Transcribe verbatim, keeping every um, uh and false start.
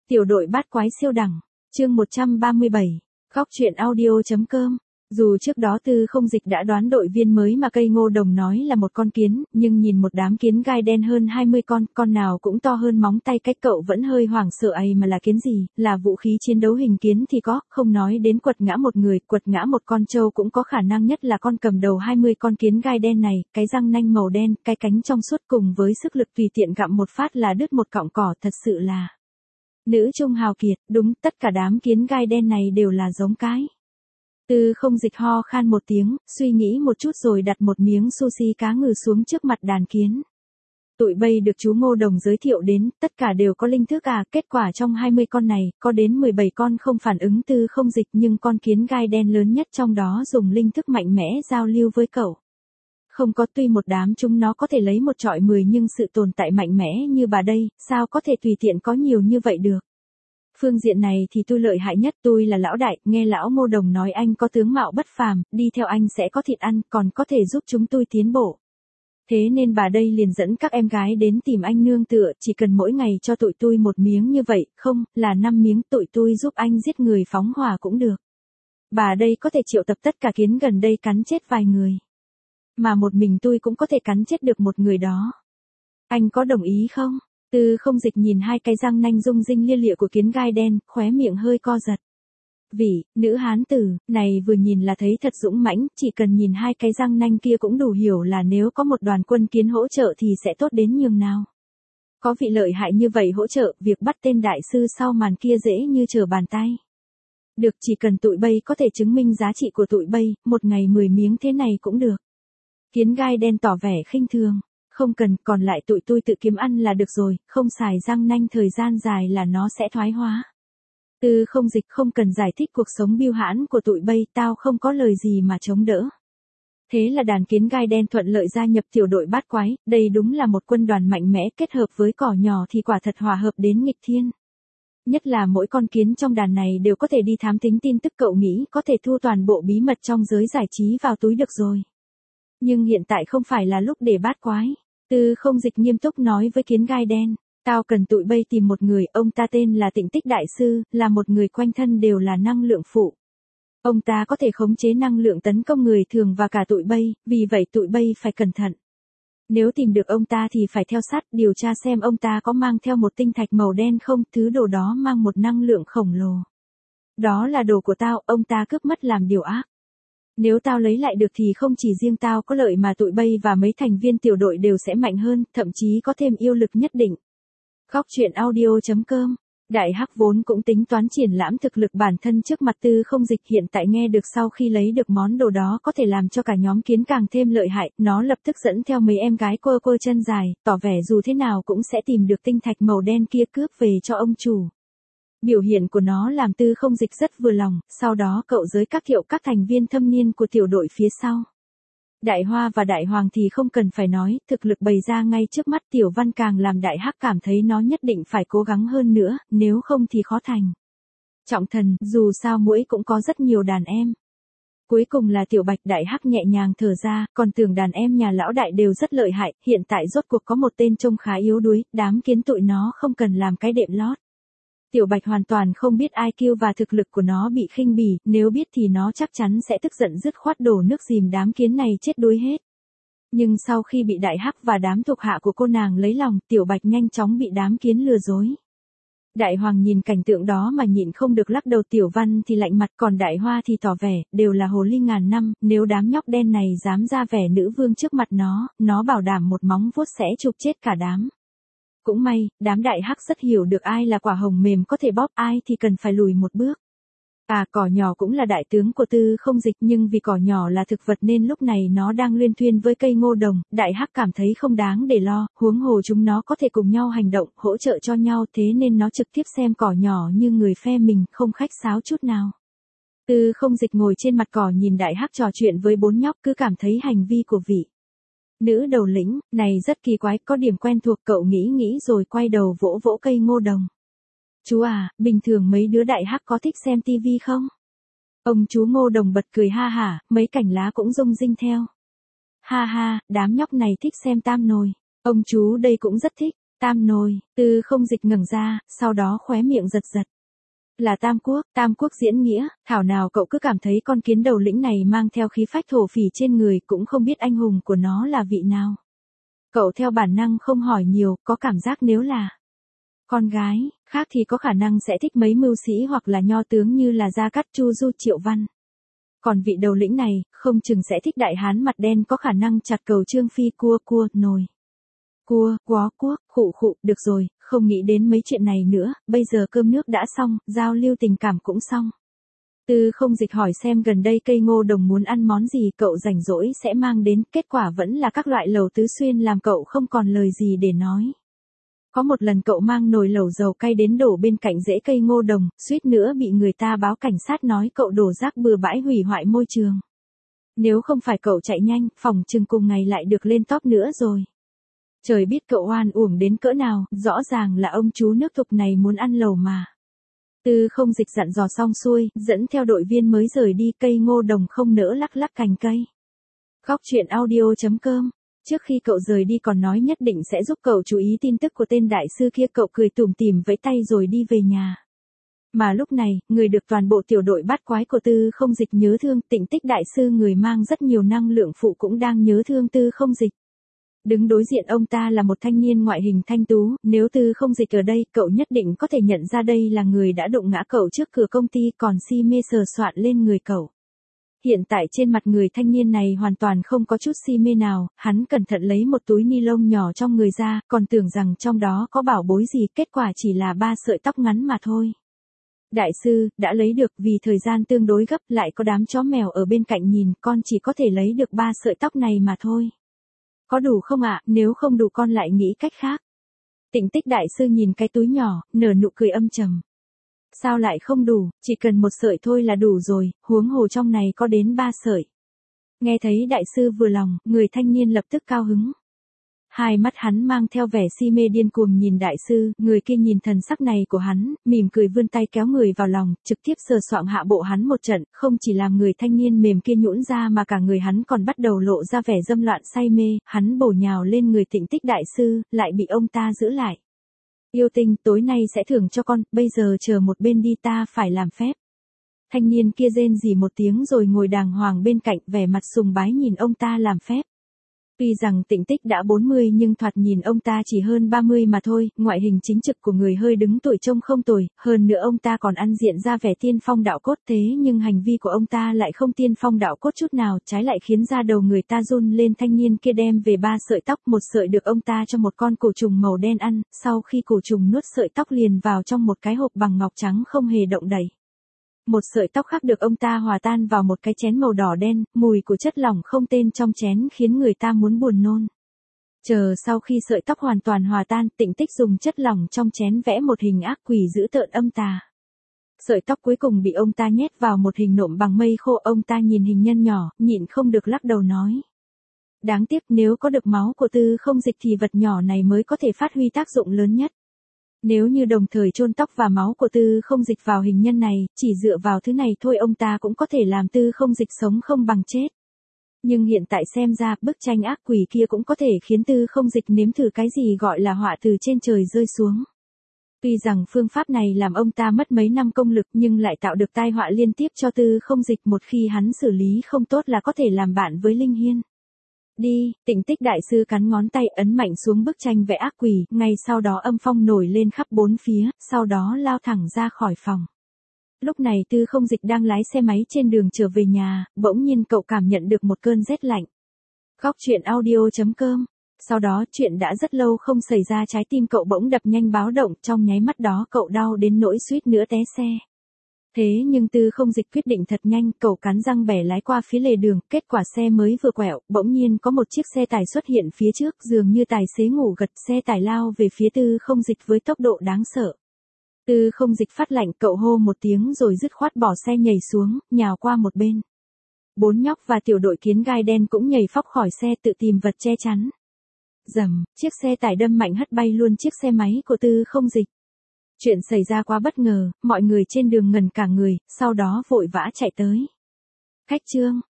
Tiểu đội bát quái siêu đẳng, chương một trăm ba mươi bảy, góc truyện audio.com. Dù trước đó Tư Không Dịch đã đoán đội viên mới mà cây ngô đồng nói là một con kiến, nhưng nhìn một đám kiến gai đen hơn hai mươi con, con nào cũng to hơn móng tay cách cậu vẫn hơi hoảng sợ ấy mà là kiến gì, là vũ khí chiến đấu hình kiến thì có, không nói đến quật ngã một người, quật ngã một con trâu cũng có khả năng, nhất là con cầm đầu hai mươi con kiến gai đen này, cái răng nanh màu đen, cái cánh trong suốt cùng với sức lực tùy tiện gặm một phát là đứt một cọng cỏ, thật sự là nữ trung hào kiệt. Đúng, tất cả đám kiến gai đen này đều là giống cái. Tư Không Dịch ho khan một tiếng, suy nghĩ một chút rồi đặt một miếng sushi cá ngừ xuống trước mặt đàn kiến. Tụi bay được chú Ngô Đồng giới thiệu đến, tất cả đều có linh thức à, kết quả trong hai mươi con này, có đến mười bảy con không phản ứng Tư Không Dịch, nhưng con kiến gai đen lớn nhất trong đó dùng linh thức mạnh mẽ giao lưu với cậu. Không có, tuy một đám chúng nó có thể lấy một trọi mười nhưng sự tồn tại mạnh mẽ như bà đây, sao có thể tùy tiện có nhiều như vậy được. Phương diện này thì tôi lợi hại nhất, tôi là lão đại, nghe lão Ngô Đồng nói anh có tướng mạo bất phàm, đi theo anh sẽ có thịt ăn, còn có thể giúp chúng tôi tiến bộ. Thế nên bà đây liền dẫn các em gái đến tìm anh nương tựa, chỉ cần mỗi ngày cho tụi tôi một miếng như vậy, không, là năm miếng, tụi tôi giúp anh giết người phóng hỏa cũng được. Bà đây có thể triệu tập tất cả kiến gần đây cắn chết vài người. Mà một mình tôi cũng có thể cắn chết được một người đó. Anh có đồng ý không? Tư Không Dịch nhìn hai cái răng nanh rung rinh lia lịa của kiến gai đen, khóe miệng hơi co giật. Vị, nữ hán tử, này vừa nhìn là thấy thật dũng mãnh, chỉ cần nhìn hai cái răng nanh kia cũng đủ hiểu là nếu có một đoàn quân kiến hỗ trợ thì sẽ tốt đến nhường nào. Có vị lợi hại như vậy hỗ trợ, việc bắt tên đại sư sau màn kia dễ như trở bàn tay. Được, chỉ cần tụi bay có thể chứng minh giá trị của tụi bay, một ngày mười miếng thế này cũng được. Kiến gai đen tỏ vẻ khinh thường. Không cần, còn lại tụi tôi tự kiếm ăn là được rồi, không xài răng nanh thời gian dài là nó sẽ thoái hóa. Tư Không Dịch không cần giải thích cuộc sống biêu hãn của tụi bay, tao không có lời gì mà chống đỡ. Thế là đàn kiến gai đen thuận lợi gia nhập tiểu đội bát quái, đây đúng là một quân đoàn mạnh mẽ, kết hợp với cỏ nhỏ thì quả thật hòa hợp đến nghịch thiên. Nhất là mỗi con kiến trong đàn này đều có thể đi thám thính tin tức, cậu nghĩ có thể thu toàn bộ bí mật trong giới giải trí vào túi được rồi. Nhưng hiện tại không phải là lúc để bát quái. Tư Không Dịch nghiêm túc nói với kiến gai đen, tao cần tụi bay tìm một người, ông ta tên là Tịnh Tích Đại Sư, là một người quanh thân đều là năng lượng phụ. Ông ta có thể khống chế năng lượng tấn công người thường và cả tụi bay, vì vậy tụi bay phải cẩn thận. Nếu tìm được ông ta thì phải theo sát, điều tra xem ông ta có mang theo một tinh thạch màu đen không, thứ đồ đó mang một năng lượng khổng lồ. Đó là đồ của tao, ông ta cướp mất làm điều ác. Nếu tao lấy lại được thì không chỉ riêng tao có lợi mà tụi bay và mấy thành viên tiểu đội đều sẽ mạnh hơn, thậm chí có thêm yêu lực nhất định. Góc truyện audio.com. Đại Hắc vốn cũng tính toán triển lãm thực lực bản thân trước mặt Tư Không Dịch, hiện tại nghe được sau khi lấy được món đồ đó có thể làm cho cả nhóm kiến càng thêm lợi hại, nó lập tức dẫn theo mấy em gái quơ quơ chân dài, tỏ vẻ dù thế nào cũng sẽ tìm được tinh thạch màu đen kia cướp về cho ông chủ. Biểu hiện của nó làm Tư Không Dịch rất vừa lòng, sau đó cậu giới các thiệu các thành viên thâm niên của tiểu đội phía sau. Đại Hoa và Đại Hoàng thì không cần phải nói, thực lực bày ra ngay trước mắt, Tiểu Văn càng làm Đại Hắc cảm thấy nó nhất định phải cố gắng hơn nữa, nếu không thì khó thành. Trọng Thần, dù sao muỗi cũng có rất nhiều đàn em. Cuối cùng là Tiểu Bạch. Đại Hắc nhẹ nhàng thở ra, còn tưởng đàn em nhà lão đại đều rất lợi hại, hiện tại rốt cuộc có một tên trông khá yếu đuối, đám kiến tụi nó không cần làm cái đệm lót. Tiểu Bạch hoàn toàn không biết i kiu và thực lực của nó bị khinh bỉ, nếu biết thì nó chắc chắn sẽ tức giận dứt khoát đổ nước dìm đám kiến này chết đuối hết. Nhưng sau khi bị Đại Hắc và đám thuộc hạ của cô nàng lấy lòng, Tiểu Bạch nhanh chóng bị đám kiến lừa dối. Đại Hoàng nhìn cảnh tượng đó mà nhịn không được lắc đầu, Tiểu Văn thì lạnh mặt, còn Đại Hoa thì tỏ vẻ, đều là hồ ly ngàn năm, nếu đám nhóc đen này dám ra vẻ nữ vương trước mặt nó, nó bảo đảm một móng vuốt sẽ chụp chết cả đám. Cũng may, đám Đại Hắc rất hiểu được ai là quả hồng mềm có thể bóp, ai thì cần phải lùi một bước. À, cỏ nhỏ cũng là đại tướng của Tư Không Dịch, nhưng vì cỏ nhỏ là thực vật nên lúc này nó đang luyên thuyên với cây ngô đồng, Đại Hắc cảm thấy không đáng để lo, huống hồ chúng nó có thể cùng nhau hành động, hỗ trợ cho nhau, thế nên nó trực tiếp xem cỏ nhỏ như người phe mình, không khách sáo chút nào. Tư Không Dịch ngồi trên mặt cỏ nhìn Đại Hắc trò chuyện với bốn nhóc, cứ cảm thấy hành vi của vị nữ đầu lĩnh này rất kỳ quái, có điểm quen thuộc, cậu nghĩ nghĩ rồi quay đầu vỗ vỗ cây ngô đồng. Chú à, bình thường mấy đứa Đại Hắc có thích xem tivi không? Ông chú Ngô Đồng bật cười ha hả, mấy cành lá cũng rung rinh theo. Ha ha, đám nhóc này thích xem tam nồi. Ông chú đây cũng rất thích. Tam nồi, Tư Không Dịch ngẩng ra, sau đó khóe miệng giật giật. Là Tam Quốc, Tam Quốc diễn nghĩa, thảo nào cậu cứ cảm thấy con kiến đầu lĩnh này mang theo khí phách thổ phỉ trên người, cũng không biết anh hùng của nó là vị nào. Cậu theo bản năng không hỏi nhiều, có cảm giác nếu là con gái, khác thì có khả năng sẽ thích mấy mưu sĩ hoặc là nho tướng như là Gia Cát Chu Du Triệu Văn. Còn vị đầu lĩnh này, không chừng sẽ thích đại hán mặt đen có khả năng chặt cầu Trương Phi cua cua, nồi. Cua, quá quốc, khụ khụ, được rồi, không nghĩ đến mấy chuyện này nữa, bây giờ cơm nước đã xong, giao lưu tình cảm cũng xong. Tư Không Dịch hỏi xem gần đây cây ngô đồng muốn ăn món gì cậu rảnh rỗi sẽ mang đến, kết quả vẫn là các loại lẩu tứ xuyên làm cậu không còn lời gì để nói. Có một lần cậu mang nồi lẩu dầu cay đến đổ bên cạnh rễ cây ngô đồng, suýt nữa bị người ta báo cảnh sát nói cậu đổ rác bừa bãi hủy hoại môi trường. Nếu không phải cậu chạy nhanh, phòng chừng cùng ngày lại được lên top nữa rồi. Trời biết cậu oan uổng đến cỡ nào, rõ ràng là ông chú nước Thục này muốn ăn lẩu mà. Tư Không Dịch dặn dò xong xuôi, dẫn theo đội viên mới rời đi, cây ngô đồng không nỡ lắc lắc cành cây. Góc truyện audio chấm com. Trước khi cậu rời đi còn nói nhất định sẽ giúp cậu chú ý tin tức của tên đại sư kia, cậu cười tủm tỉm vẫy tay rồi đi về nhà. Mà lúc này, người được toàn bộ tiểu đội bát quái của Tư Không Dịch nhớ thương, Tịnh Tích đại sư người mang rất nhiều năng lượng phụ cũng đang nhớ thương Tư Không Dịch. Đứng đối diện ông ta là một thanh niên ngoại hình thanh tú, nếu Tư Không Dịch ở đây, cậu nhất định có thể nhận ra đây là người đã đụng ngã cậu trước cửa công ty còn si mê sờ soạn lên người cậu. Hiện tại trên mặt người thanh niên này hoàn toàn không có chút si mê nào, hắn cẩn thận lấy một túi ni lông nhỏ trong người ra, còn tưởng rằng trong đó có bảo bối gì, kết quả chỉ là ba sợi tóc ngắn mà thôi. Đại sư, đã lấy được, vì thời gian tương đối gấp, lại có đám chó mèo ở bên cạnh nhìn, con chỉ có thể lấy được ba sợi tóc này mà thôi. Có đủ không ạ, nếu không đủ con lại nghĩ cách khác. Tịnh Tích đại sư nhìn cái túi nhỏ, nở nụ cười âm trầm. Sao lại không đủ, chỉ cần một sợi thôi là đủ rồi, huống hồ trong này có đến ba sợi. Nghe thấy đại sư vừa lòng, người thanh niên lập tức cao hứng. Hai mắt hắn mang theo vẻ si mê điên cuồng nhìn đại sư, người kia nhìn thần sắc này của hắn, mỉm cười vươn tay kéo người vào lòng, trực tiếp sờ soạng hạ bộ hắn một trận, không chỉ làm người thanh niên mềm kia nhũn ra mà cả người hắn còn bắt đầu lộ ra vẻ dâm loạn say mê, hắn bổ nhào lên người Tịnh Tích đại sư, lại bị ông ta giữ lại. Yêu tinh, tối nay sẽ thưởng cho con, bây giờ chờ một bên đi, ta phải làm phép. Thanh niên kia rên rỉ một tiếng rồi ngồi đàng hoàng bên cạnh, vẻ mặt sùng bái nhìn ông ta làm phép. Tuy rằng Tịnh Tích đã bốn mươi nhưng thoạt nhìn ông ta chỉ hơn ba mươi mà thôi, ngoại hình chính trực của người hơi đứng tuổi trông không tồi, hơn nữa ông ta còn ăn diện ra vẻ tiên phong đạo cốt, thế nhưng hành vi của ông ta lại không tiên phong đạo cốt chút nào, trái lại khiến da đầu người ta run lên. Thanh niên kia đem về ba sợi tóc, một sợi được ông ta cho một con cổ trùng màu đen ăn, sau khi cổ trùng nuốt sợi tóc liền vào trong một cái hộp bằng ngọc trắng không hề động đậy. Một sợi tóc khác được ông ta hòa tan vào một cái chén màu đỏ đen, mùi của chất lỏng không tên trong chén khiến người ta muốn buồn nôn. Chờ sau khi sợi tóc hoàn toàn hòa tan, Tịnh Tích dùng chất lỏng trong chén vẽ một hình ác quỷ dữ tợn âm tà. Sợi tóc cuối cùng bị ông ta nhét vào một hình nộm bằng mây khô, ông ta nhìn hình nhân nhỏ, nhịn không được lắc đầu nói. Đáng tiếc, nếu có được máu của Tư Không Dịch thì vật nhỏ này mới có thể phát huy tác dụng lớn nhất. Nếu như đồng thời chôn tóc và máu của Tư Không Dịch vào hình nhân này, chỉ dựa vào thứ này thôi ông ta cũng có thể làm Tư Không Dịch sống không bằng chết. Nhưng hiện tại xem ra, bức tranh ác quỷ kia cũng có thể khiến Tư Không Dịch nếm thử cái gì gọi là họa từ trên trời rơi xuống. Tuy rằng phương pháp này làm ông ta mất mấy năm công lực nhưng lại tạo được tai họa liên tiếp cho Tư Không Dịch, một khi hắn xử lý không tốt là có thể làm bạn với Linh Hiên. Đi, Tịnh Tích đại sư cắn ngón tay ấn mạnh xuống bức tranh vẽ ác quỷ, ngay sau đó âm phong nổi lên khắp bốn phía, sau đó lao thẳng ra khỏi phòng. Lúc này Tư Không Dịch đang lái xe máy trên đường trở về nhà, bỗng nhiên cậu cảm nhận được một cơn rét lạnh. Góc truyện audio chấm com. Sau đó chuyện đã rất lâu không xảy ra, trái tim cậu bỗng đập nhanh báo động, trong nháy mắt đó cậu đau đến nỗi suýt nữa té xe. Thế nhưng Tư Không Dịch quyết định thật nhanh, cậu cắn răng bẻ lái qua phía lề đường, kết quả xe mới vừa quẹo, bỗng nhiên có một chiếc xe tải xuất hiện phía trước, dường như tài xế ngủ gật, xe tải lao về phía Tư Không Dịch với tốc độ đáng sợ. Tư Không Dịch phát lạnh, cậu hô một tiếng rồi dứt khoát bỏ xe nhảy xuống, nhào qua một bên. Bốn nhóc và tiểu đội kiến gai đen cũng nhảy phóc khỏi xe tự tìm vật che chắn. Rầm, chiếc xe tải đâm mạnh hất bay luôn chiếc xe máy của Tư Không Dịch. Chuyện xảy ra quá bất ngờ, mọi người trên đường ngẩn cả người, sau đó vội vã chạy tới. Khách trương,